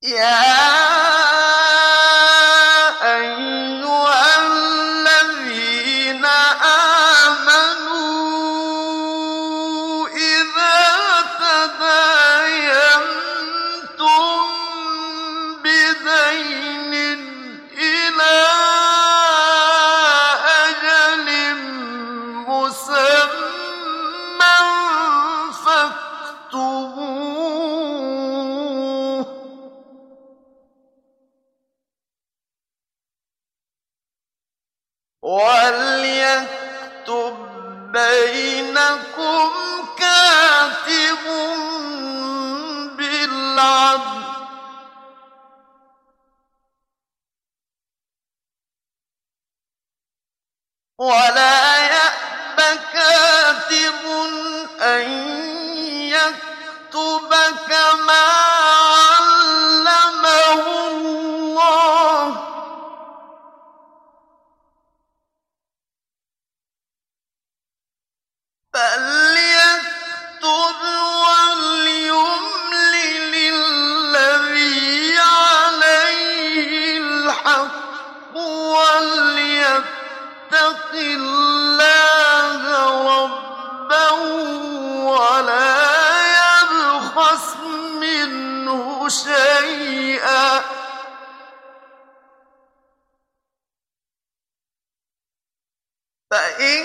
يَا أَيُّهَا الَّذِينَ آمَنُوا إِذَا تَدَايَنتُم بِدَيْنٍ إِلَىٰ أَجَلٍ مُّسَمًّى فَاكْتُبُوهُ ۚ وَلْيَكْتُب بَّيْنَكُمْ كَاتِبٌ بِالْعَدْلِ ۚ وَلَا يَأْبَ كَاتِبٌ أَن يَكْتُبَ كَمَا عَلَّمَهُ اللَّهُ ۚ فَلْيَكْتُبْ وَلْيُمْلِلِ الَّذِي عَلَيْهِ الْحَقُّ وَلْيَتَّقِ اللَّهَ رَبَّهُ وَلَا يَبْخَسْ مِنْهُ شَيْئًا ۚ فَإِن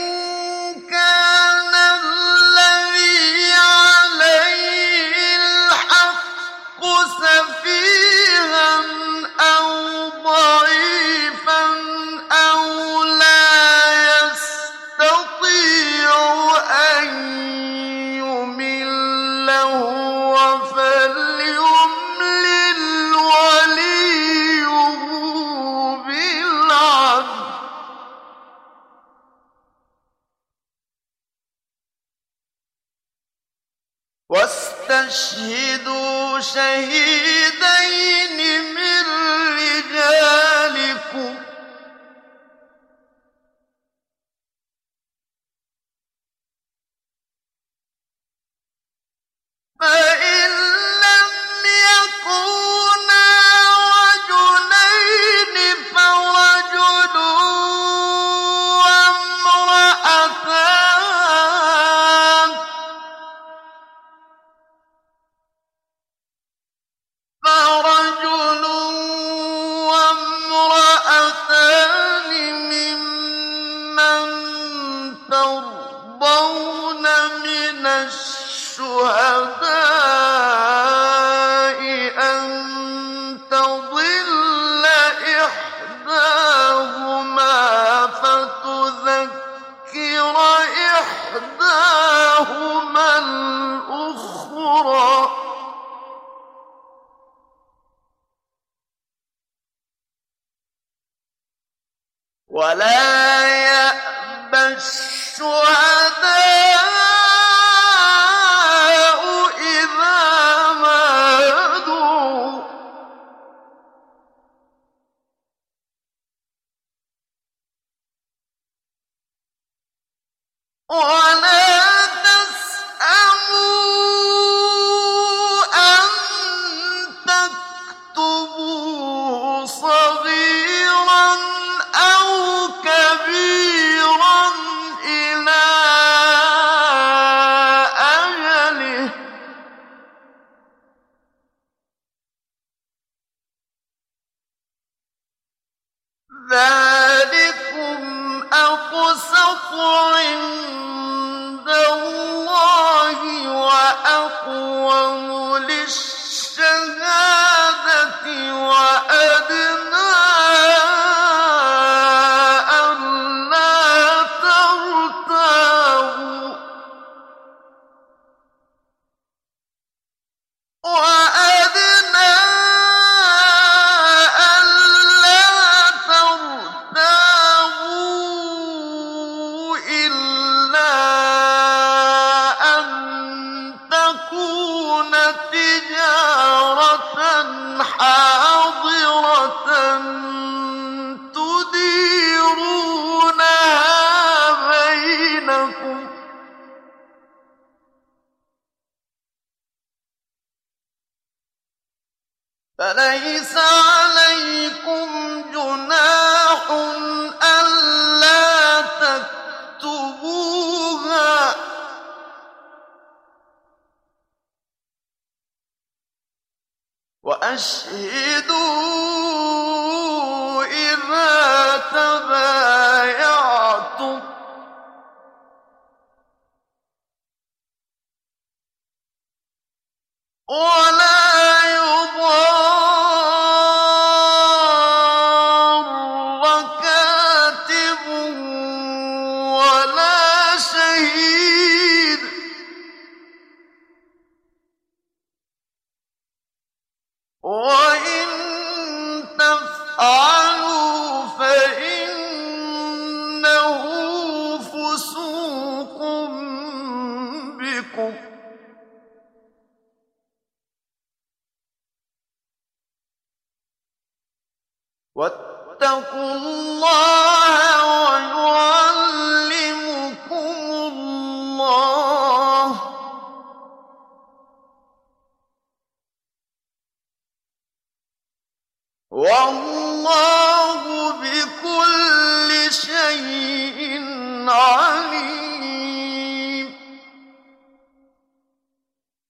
كَانَ الَّذِي عَلَيْهِ الْحَقُّ سَفِيهًا أَوْ ضَعِيفًا أَوْ لَا يَسْتَطِيعُ أَن يُمِلَّ هُوَ فَلْيُمْلِلْ وَلِيُّهُ بِالْعَدْلِ ۚ وَاسْتَشْهِدُوا شَهِيدَيْنِ مِن رِّجَالِكُمْ ۖ فَإِن لَّمْ يَكُونَا رَجُلَيْنِ فَرَجُلٌ وَامْرَأَتَانِ مِمَّن تَرْضَوْنَ مِنَ الشُّهَدَاءِ أَن تَضِلَّ إِحْدَاهُمَا فَتُذَكِّرَ إِحْدَاهُمَا الْأُخْرَىٰ ۚ وَلَا يَأْبَ الشُّهَدَاءُ إِذَا مَا دُعُوا ۚ وَلَا تَسْأَمُوا أَن تَكْتُبُوهُ صَغِيرًا أَوْ كَبِيرًا إِلَىٰ أَجَلِهِ ۚ ذَٰلِكُمْ أَقْسَطُ عِندَ اللَّهِ وَأَقْوَمُ لِلشَّهَادَةِ وَأَدْنَىٰ أَلَّا تَرْتَابُوا إِلَّا أَن تَكُونَ تِجَارَةً حَاضِرَةً تُدِيرُونَهَا بَيْنَكُمْ ۚ فليس عليكم جناح ألا تكتبوها وأشهدوا إذا تبايعتم ولا يضار كاتب ولا شهيد وإن تفعلوا فإنه فسوق بكم واتقوا الله ويعلمكم الله والله